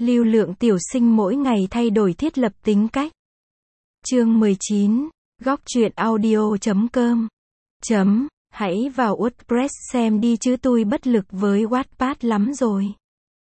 Lưu Lượng tiểu sinh mỗi ngày thay đổi thiết lập tính cách. Chương 19, góc truyện audio.com. Hãy vào WordPress xem đi chứ tôi bất lực với Wattpad lắm rồi.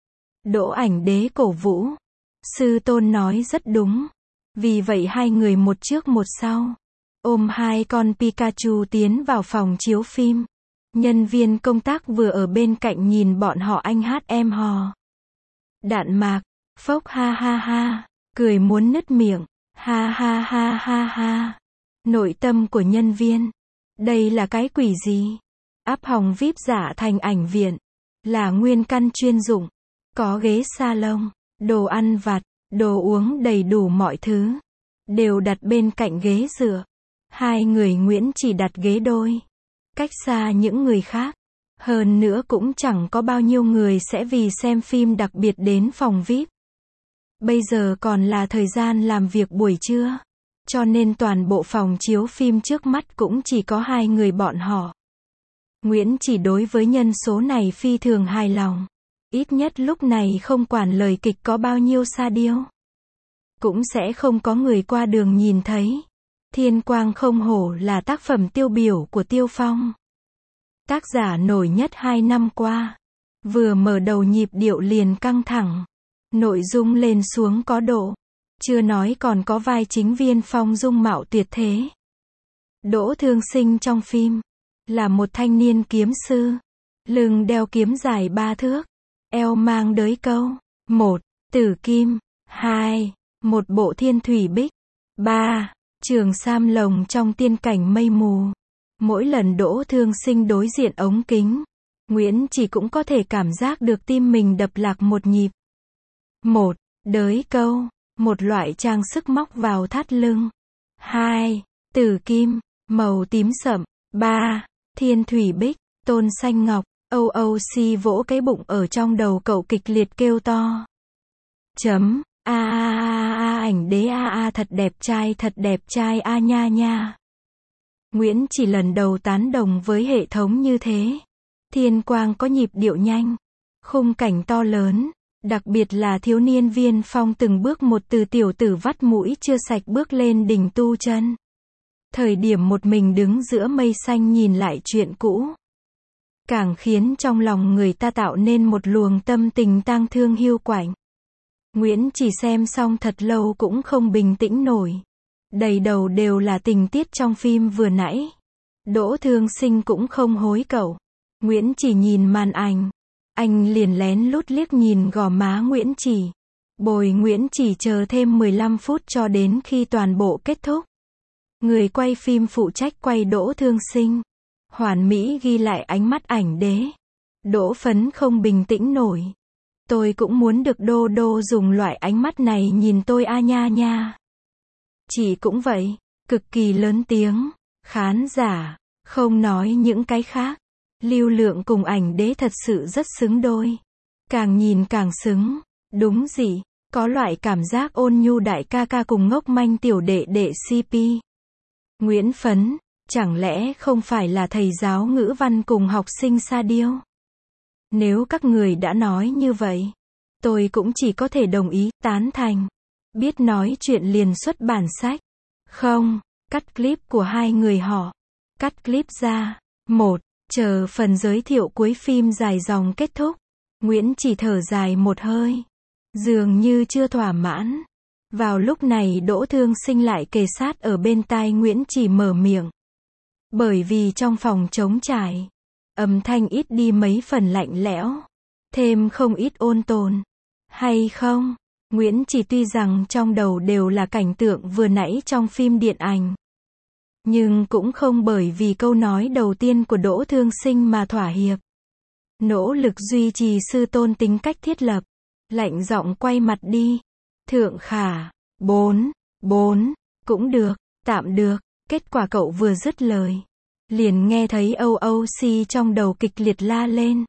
Đỗ Ảnh Đế cổ vũ. Sư tôn nói rất đúng. Vì vậy hai người một trước một sau, ôm hai con Pikachu tiến vào phòng chiếu phim. Nhân viên công tác vừa ở bên cạnh nhìn bọn họ anh hát em hò. Đạn mạc, phốc ha ha ha, cười muốn nứt miệng, ha ha ha ha ha. Nội tâm của nhân viên, đây là cái quỷ gì? Áp hồng VIP giả thành ảnh viện, là nguyên căn chuyên dụng, có ghế salon, đồ ăn vặt, đồ uống đầy đủ mọi thứ, đều đặt bên cạnh ghế dựa. Hai người Nguyễn chỉ đặt ghế đôi, cách xa những người khác. Hơn nữa cũng chẳng có bao nhiêu người sẽ vì xem phim đặc biệt đến phòng VIP. Bây giờ còn là thời gian làm việc buổi trưa, cho nên toàn bộ phòng chiếu phim trước mắt cũng chỉ có hai người bọn họ. Nguyễn chỉ đối với nhân số này phi thường hài lòng. Ít nhất lúc này không quản lời kịch có bao nhiêu sa điêu, cũng sẽ không có người qua đường nhìn thấy. Thiên Quang Không Hổ là tác phẩm tiêu biểu của Tiêu Phong, tác giả nổi nhất 2 năm qua. Vừa mở đầu nhịp điệu liền căng thẳng, nội dung lên xuống có độ, chưa nói còn có vai chính Viên Phong dung mạo tuyệt thế. Đỗ Thương Sinh trong phim là một thanh niên kiếm sư, lưng đeo kiếm dài 3 thước, eo mang đới câu. 1. Tử kim. 2. Một bộ thiên thủy bích. 3. Trường sam lồng trong tiên cảnh mây mù. Mỗi lần Đỗ Thương Sinh đối diện ống kính, Nguyễn chỉ cũng có thể cảm giác được tim mình đập lạc một nhịp. 1. Đới câu, một loại trang sức móc vào thắt lưng. 2. Tử kim, màu tím sậm. 3. Thiên thủy bích, tôn xanh ngọc. OOC vỗ cái bụng ở trong đầu cậu kịch liệt kêu to. Ảnh đế thật đẹp trai a nha nha. Nguyễn chỉ lần đầu tán đồng với hệ thống như thế. Thiên Quang có nhịp điệu nhanh, khung cảnh to lớn, đặc biệt là thiếu niên Viên Phong từng bước một từ tiểu tử vắt mũi chưa sạch bước lên đỉnh tu chân. Thời điểm một mình đứng giữa mây xanh nhìn lại chuyện cũ, càng khiến trong lòng người ta tạo nên một luồng tâm tình tang thương hiu quạnh. Nguyễn chỉ xem xong thật lâu cũng không bình tĩnh nổi. Đầy đầu đều là tình tiết trong phim vừa nãy. Đỗ Thương Sinh cũng không hối cậu. Nguyễn chỉ nhìn màn ảnh, anh liền lén lút liếc nhìn gò má Nguyễn chỉ. Bồi Nguyễn chỉ chờ thêm 15 phút cho đến khi toàn bộ kết thúc. Người quay phim phụ trách quay Đỗ Thương Sinh hoàn mỹ ghi lại ánh mắt ảnh đế. Đỗ Phấn không bình tĩnh nổi. Tôi cũng muốn được đô đô dùng loại ánh mắt này nhìn tôi a nha nha. Chị cũng vậy, cực kỳ lớn tiếng. Khán giả, không nói những cái khác. Lưu Lượng cùng ảnh đế thật sự rất xứng đôi. Càng nhìn càng xứng. Đúng gì, có loại cảm giác ôn nhu đại ca ca cùng ngốc manh tiểu đệ đệ CP. Nguyễn Phấn, chẳng lẽ không phải là thầy giáo ngữ văn cùng học sinh sa điêu? Nếu các người đã nói như vậy, tôi cũng chỉ có thể đồng ý, tán thành. Biết nói chuyện liền xuất bản sách. Không, cắt clip của hai người họ. Cắt clip ra. 1. Chờ phần giới thiệu cuối phim dài dòng kết thúc, Nguyễn chỉ thở dài một hơi, dường như chưa thỏa mãn. Vào lúc này Đỗ Thương Sinh lại kề sát ở bên tai Nguyễn chỉ mở miệng. Bởi vì trong phòng trống trải, âm thanh ít đi mấy phần lạnh lẽo, thêm không ít ôn tồn. Hay không? Nguyễn chỉ tuy rằng trong đầu đều là cảnh tượng vừa nãy trong phim điện ảnh, nhưng cũng không bởi vì câu nói đầu tiên của Đỗ Thương Sinh mà thỏa hiệp. Nỗ lực duy trì sư tôn tính cách thiết lập, lạnh giọng quay mặt đi. Thượng Khả, 4, cũng được, tạm được. Kết quả cậu vừa dứt lời, liền nghe thấy OOC trong đầu kịch liệt la lên.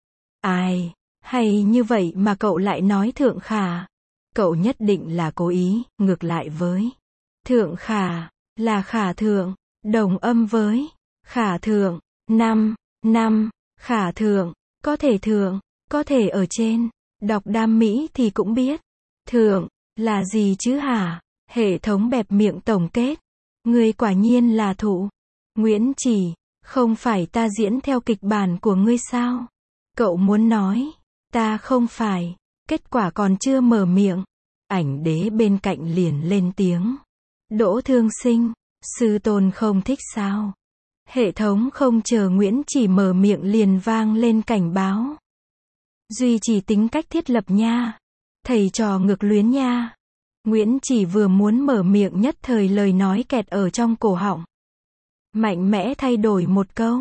Ai, hay như vậy mà cậu lại nói Thượng Khả. Cậu nhất định là cố ý, ngược lại với Thượng Khả, là Khả Thượng, đồng âm với Khả Thượng, Khả Thượng, có thể ở trên, Đọc đam mỹ thì cũng biết. Thượng, là gì chứ hả? Hệ thống bẹp miệng tổng kết. Ngươi quả nhiên là thụ. Nguyễn Chỉ, không phải ta diễn theo kịch bản của ngươi sao? Cậu muốn nói, ta không phải. Kết quả còn chưa mở miệng. Ảnh đế bên cạnh liền lên tiếng. Đỗ Thương Sinh, sư tôn không thích sao? Hệ thống không chờ Nguyễn Chỉ mở miệng liền vang lên cảnh báo. Duy trì tính cách thiết lập nha. Thầy trò ngược luyến nha. Nguyễn Chỉ vừa muốn mở miệng nhất thời lời nói kẹt ở trong cổ họng. Mạnh mẽ thay đổi một câu.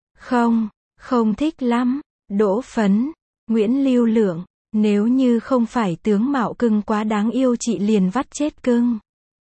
Không thích lắm. Đỗ Phấn, Nguyễn Lưu Lượng, nếu như không phải tướng mạo cưng quá đáng yêu chị liền vắt chết cưng.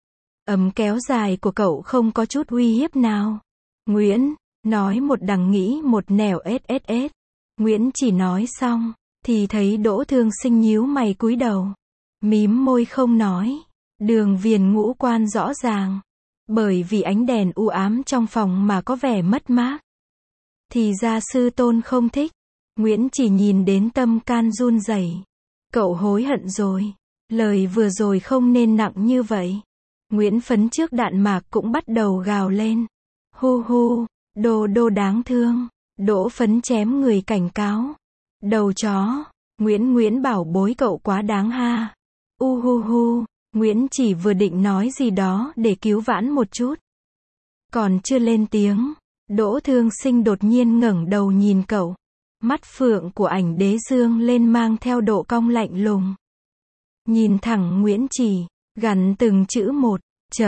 Ấm kéo dài của cậu không có chút uy hiếp nào. Nguyễn, nói một đằng nghĩ một nẻo SSS. Nguyễn Chỉ nói xong, thì thấy Đỗ Thương Sinh nhíu mày cúi đầu. Mím môi không nói. Đường viền ngũ quan rõ ràng. Bởi vì ánh đèn u ám trong phòng mà có vẻ mất mát. Thì ra sư tôn không thích. Nguyễn Chỉ nhìn đến tâm can run rẩy. Cậu hối hận rồi. Lời vừa rồi không nên nặng như vậy. Nguyễn Phấn trước đạn mạc cũng bắt đầu gào lên. Hu hu, đô đáng thương. Đỗ Phấn chém người cảnh cáo. Đầu chó. Nguyễn bảo bối cậu quá đáng ha. Hu hu. Nguyễn Chỉ vừa định nói gì đó để cứu vãn một chút. Còn chưa lên tiếng. Đỗ Thương Sinh đột nhiên ngẩng đầu nhìn cậu. Mắt phượng của ảnh đế dương lên mang theo độ cong lạnh lùng. Nhìn thẳng Nguyễn Chỉ, gằn từng chữ một.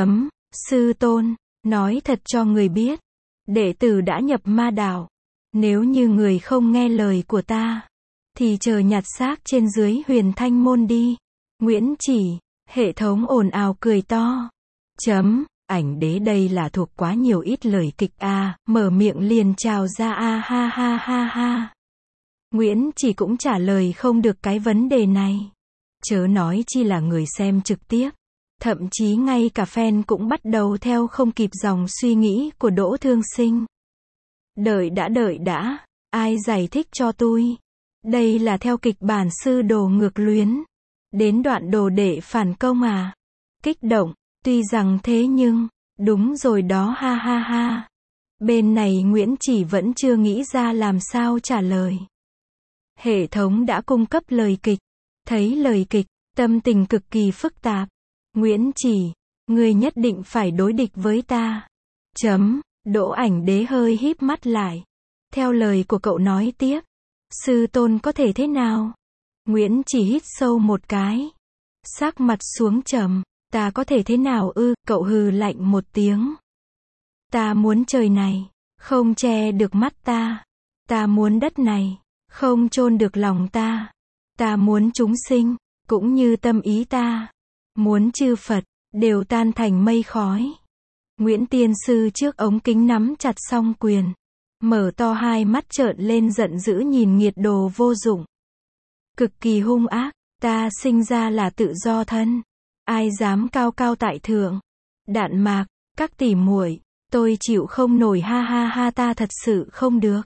Sư tôn, nói thật cho người biết. Đệ tử đã nhập ma đạo. Nếu như người không nghe lời của ta, thì chờ nhặt xác trên dưới Huyền Thanh Môn đi. Nguyễn Chỉ, hệ thống ồn ào cười to. Ảnh đế đây là thuộc quá nhiều ít lời kịch a, mở miệng liền trào ra a ha ha ha ha. Nguyễn Chỉ cũng trả lời không được cái vấn đề này. Chớ nói chi là người xem trực tiếp. Thậm chí ngay cả fan cũng bắt đầu theo không kịp dòng suy nghĩ của Đỗ Thương Sinh. Đợi đã, ai giải thích cho tôi? Đây là theo kịch bản sư đồ ngược luyến. Đến đoạn đồ đệ phản công à? Kích động, tuy rằng thế nhưng, đúng rồi đó ha ha ha. Bên này Nguyễn Chỉ vẫn chưa nghĩ ra làm sao trả lời. Hệ thống đã cung cấp lời kịch. Thấy lời kịch, tâm tình cực kỳ phức tạp. Nguyễn Chỉ, ngươi nhất định phải đối địch với ta. Đỗ ảnh đế hơi híp mắt lại. Theo lời của cậu nói tiếp. Sư tôn có thể thế nào? Nguyễn Chỉ hít sâu một cái. Sắc mặt xuống trầm. Ta có thể thế nào ư? Cậu hừ lạnh một tiếng. Ta muốn trời này, không che được mắt ta. Ta muốn đất này, không chôn được lòng ta. Ta muốn chúng sinh, cũng như tâm ý ta. Muốn chư Phật, đều tan thành mây khói. Nguyễn Tiên Sư trước ống kính nắm chặt song quyền. Mở to hai mắt trợn lên giận dữ nhìn nghiệt đồ vô dụng. Cực kỳ hung ác, ta sinh ra là tự do thân. Ai dám cao cao tại thượng. Đạn mạc, các tỷ muội, tôi chịu không nổi ha ha ha ta thật sự không được.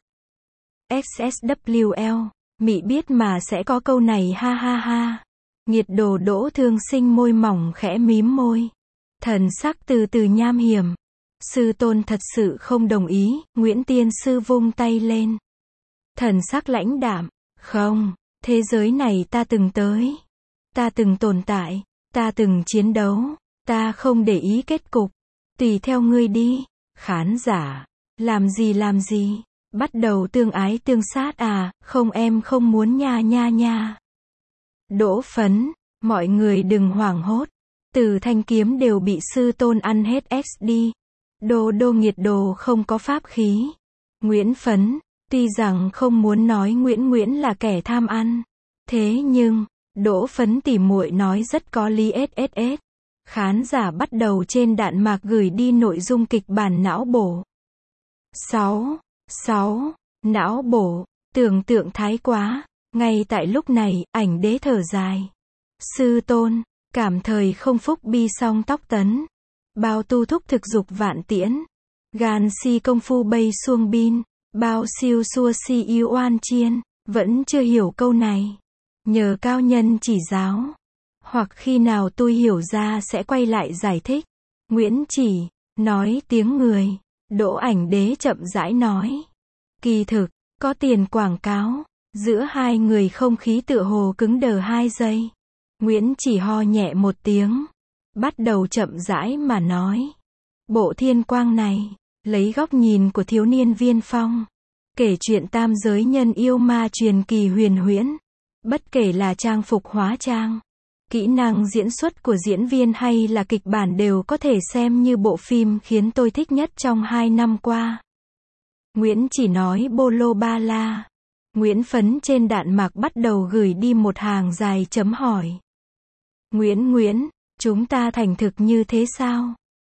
XSWL, mị biết mà sẽ có câu này ha ha ha. Nghiệt đồ Đỗ Thương Sinh môi mỏng khẽ mím môi. Thần sắc từ từ nham hiểm. Sư tôn thật sự không đồng ý, Nguyễn Tiên Sư vung tay lên. Thần sắc lãnh đạm, không, thế giới này ta từng tới. Ta từng tồn tại, ta từng chiến đấu, ta không để ý kết cục. Tùy theo ngươi đi, khán giả, làm gì, bắt đầu tương ái tương sát à, không em không muốn nha nha nha. Đỗ Phấn, mọi người đừng hoảng hốt. Từ thanh kiếm đều bị sư tôn ăn hết XD. Đô nghiệt đồ không có pháp khí. Nguyễn Phấn, tuy rằng không muốn nói Nguyễn là kẻ tham ăn. Thế nhưng, Đỗ Phấn tỉ muội nói rất có lý SSS. Khán giả bắt đầu trên đạn mạc gửi đi nội dung kịch bản não bổ. 6. Não bổ, tưởng tượng thái quá. Ngay tại lúc này, ảnh đế thở dài. Sư tôn, cảm thời không phúc bi song tóc tấn. Bao tu thúc thực dục vạn tiễn. Gan si công phu bay xuông bin. Bao siêu xua si yêu oan chiên. Vẫn chưa hiểu câu này. nhờ cao nhân chỉ giáo. Hoặc khi nào tôi hiểu ra sẽ quay lại giải thích. Nguyễn Chỉ, nói tiếng người. Đỗ Ảnh Đế chậm rãi nói. Kỳ thực, có tiền quảng cáo. Giữa hai người không khí tựa hồ cứng đờ 2 giây. Nguyễn Chỉ ho nhẹ một tiếng. Bắt đầu chậm rãi mà nói. Bộ Thiên Quang này, lấy góc nhìn của thiếu niên Viên Phong. Kể chuyện tam giới nhân yêu ma truyền kỳ huyền huyễn. Bất kể là trang phục hóa trang, kỹ năng diễn xuất của diễn viên hay là kịch bản đều có thể xem như bộ phim khiến tôi thích nhất trong 2 năm qua. Nguyễn Chỉ nói bolo ba la. Nguyễn Phấn trên đạn mạc bắt đầu gửi đi một hàng dài chấm hỏi. Nguyễn, chúng ta thành thực như thế sao?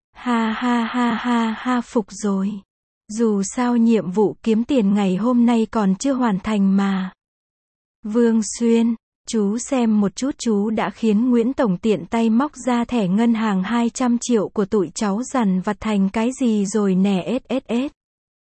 Ha ha ha ha ha, phục rồi. Dù sao nhiệm vụ kiếm tiền ngày hôm nay còn chưa hoàn thành mà. Vương Xuyên, chú xem một chút, chú đã khiến Nguyễn Tổng tiện tay móc ra thẻ ngân hàng 200 triệu của tụi cháu dằn vặt thành cái gì rồi nè SSS.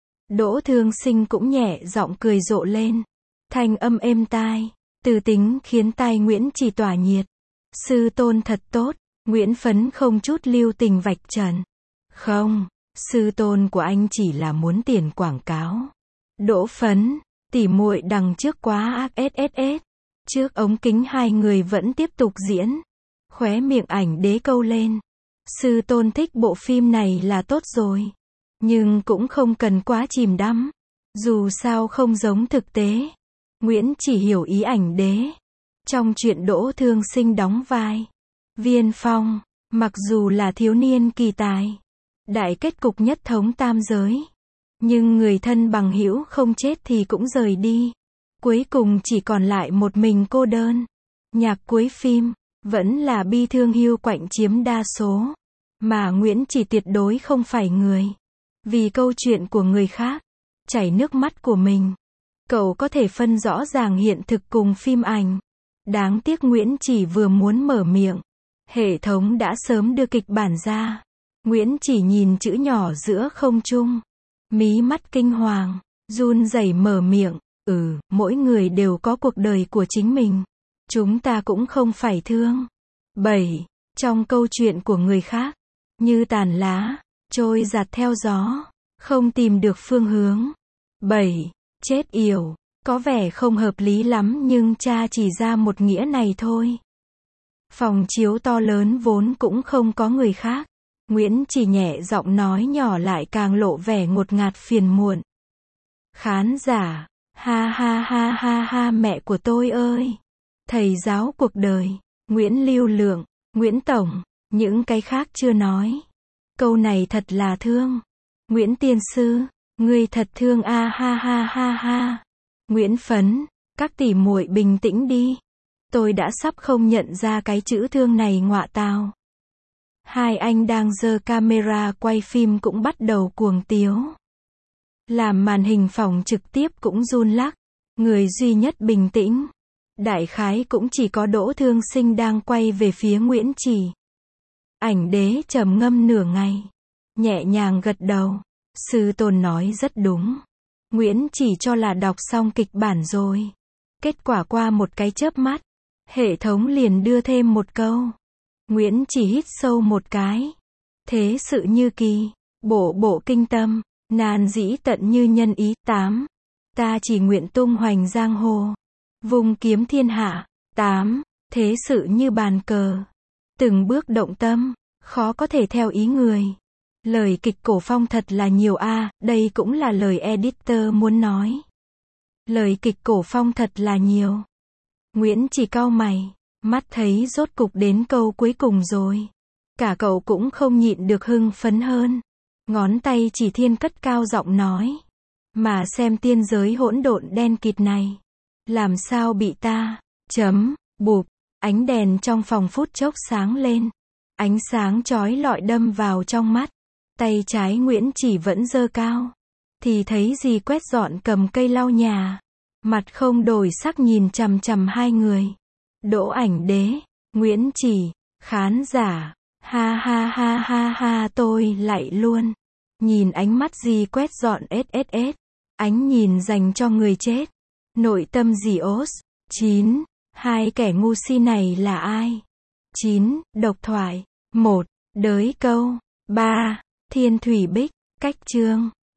Đỗ Thương Sinh cũng nhẹ giọng cười rộ lên. Thanh âm êm tai, từ tính khiến tai Nguyễn Chỉ tỏa nhiệt. Sư tôn thật tốt, Nguyễn Phấn không chút lưu tình vạch trần. Không, sư tôn của anh chỉ là muốn tiền quảng cáo. Đỗ Phấn, tỉ muội đằng trước quá ác SSS. Trước ống kính hai người vẫn tiếp tục diễn. Khóe miệng Ảnh Đế câu lên. Sư tôn thích bộ phim này là tốt rồi. Nhưng cũng không cần quá chìm đắm. Dù sao không giống thực tế. Nguyễn Chỉ hiểu ý Ảnh Đế. Trong chuyện Đỗ Thương Sinh đóng vai Viên Phong, mặc dù là thiếu niên kỳ tài, đại kết cục nhất thống tam giới, nhưng người thân bằng hữu không chết thì cũng rời đi. Cuối cùng chỉ còn lại một mình cô đơn. Nhạc cuối phim vẫn là bi thương hiu quạnh chiếm đa số, mà Nguyễn Chỉ tuyệt đối không phải người vì câu chuyện của người khác chảy nước mắt của mình. Cậu có thể phân rõ ràng hiện thực cùng phim ảnh. Đáng tiếc Nguyễn Chỉ vừa muốn mở miệng, hệ thống đã sớm đưa kịch bản ra. Nguyễn Chỉ nhìn chữ nhỏ giữa không trung, mí mắt kinh hoàng, run rẩy mở miệng. Mỗi người đều có cuộc đời của chính mình. Chúng ta cũng không phải thương 7. Trong câu chuyện của người khác, như tàn lá, trôi giạt theo gió, không tìm được phương hướng. 7. Chết yểu. Có vẻ không hợp lý lắm nhưng cha chỉ ra một nghĩa này thôi. Phòng chiếu to lớn vốn cũng không có người khác. Nguyễn Chỉ nhẹ giọng nói nhỏ lại càng lộ vẻ ngột ngạt phiền muộn. Khán giả, ha ha ha ha ha, mẹ của tôi ơi. Thầy giáo cuộc đời, Nguyễn Lưu Lượng, Nguyễn Tổng, những cái khác chưa nói. Câu này thật là thương. Nguyễn Tiên Sư, ngươi thật thương a ha ha ha ha. Nguyễn Phấn, các tỷ muội bình tĩnh đi. Tôi đã sắp không nhận ra cái chữ thương này ngọa tào. Hai anh đang giơ camera quay phim cũng bắt đầu cuồng tiếu. Làm màn hình phòng trực tiếp cũng run lắc. Người duy nhất bình tĩnh, đại khái cũng chỉ có Đỗ Thương Sinh đang quay về phía Nguyễn Chỉ. Ảnh Đế trầm ngâm nửa ngày, nhẹ nhàng gật đầu. Sư tôn nói rất đúng. Nguyễn Chỉ cho là đọc xong kịch bản rồi. Kết quả qua một cái chớp mắt, hệ thống liền đưa thêm một câu. Nguyễn Chỉ hít sâu một cái. Thế sự như kỳ, bộ kinh tâm, nan dĩ tận như nhân ý. 8. Ta chỉ nguyện tung hoành giang hồ, vùng kiếm thiên hạ. 8. Thế sự như bàn cờ, từng bước động tâm, khó có thể theo ý người. Lời kịch cổ phong thật là nhiều a, đây cũng là lời editor muốn nói. Lời kịch cổ phong thật là nhiều. Nguyễn Chỉ cau mày, mắt thấy rốt cục đến câu cuối cùng rồi. Cả cậu cũng không nhịn được hưng phấn hơn. Ngón tay chỉ thiên cất cao giọng nói. Mà xem tiên giới hỗn độn đen kịt này. Làm sao bị ta, bụp, ánh đèn trong phòng phút chốc sáng lên. Ánh sáng chói lọi đâm vào trong mắt. Tay trái Nguyễn Chỉ vẫn giơ cao. Thì thấy gì quét dọn cầm cây lau nhà. Mặt không đổi sắc nhìn chằm chằm hai người. Đỗ Ảnh Đế, Nguyễn Chỉ, khán giả. Ha ha ha ha ha, tôi lại luôn. Nhìn ánh mắt gì quét dọn SSS. Ánh nhìn dành cho người chết. Nội tâm gì ốt. 9. Hai kẻ ngu si này là ai? 9. Độc thoại. 1. Đới câu. 3. Thiên thủy bích. Cách chương.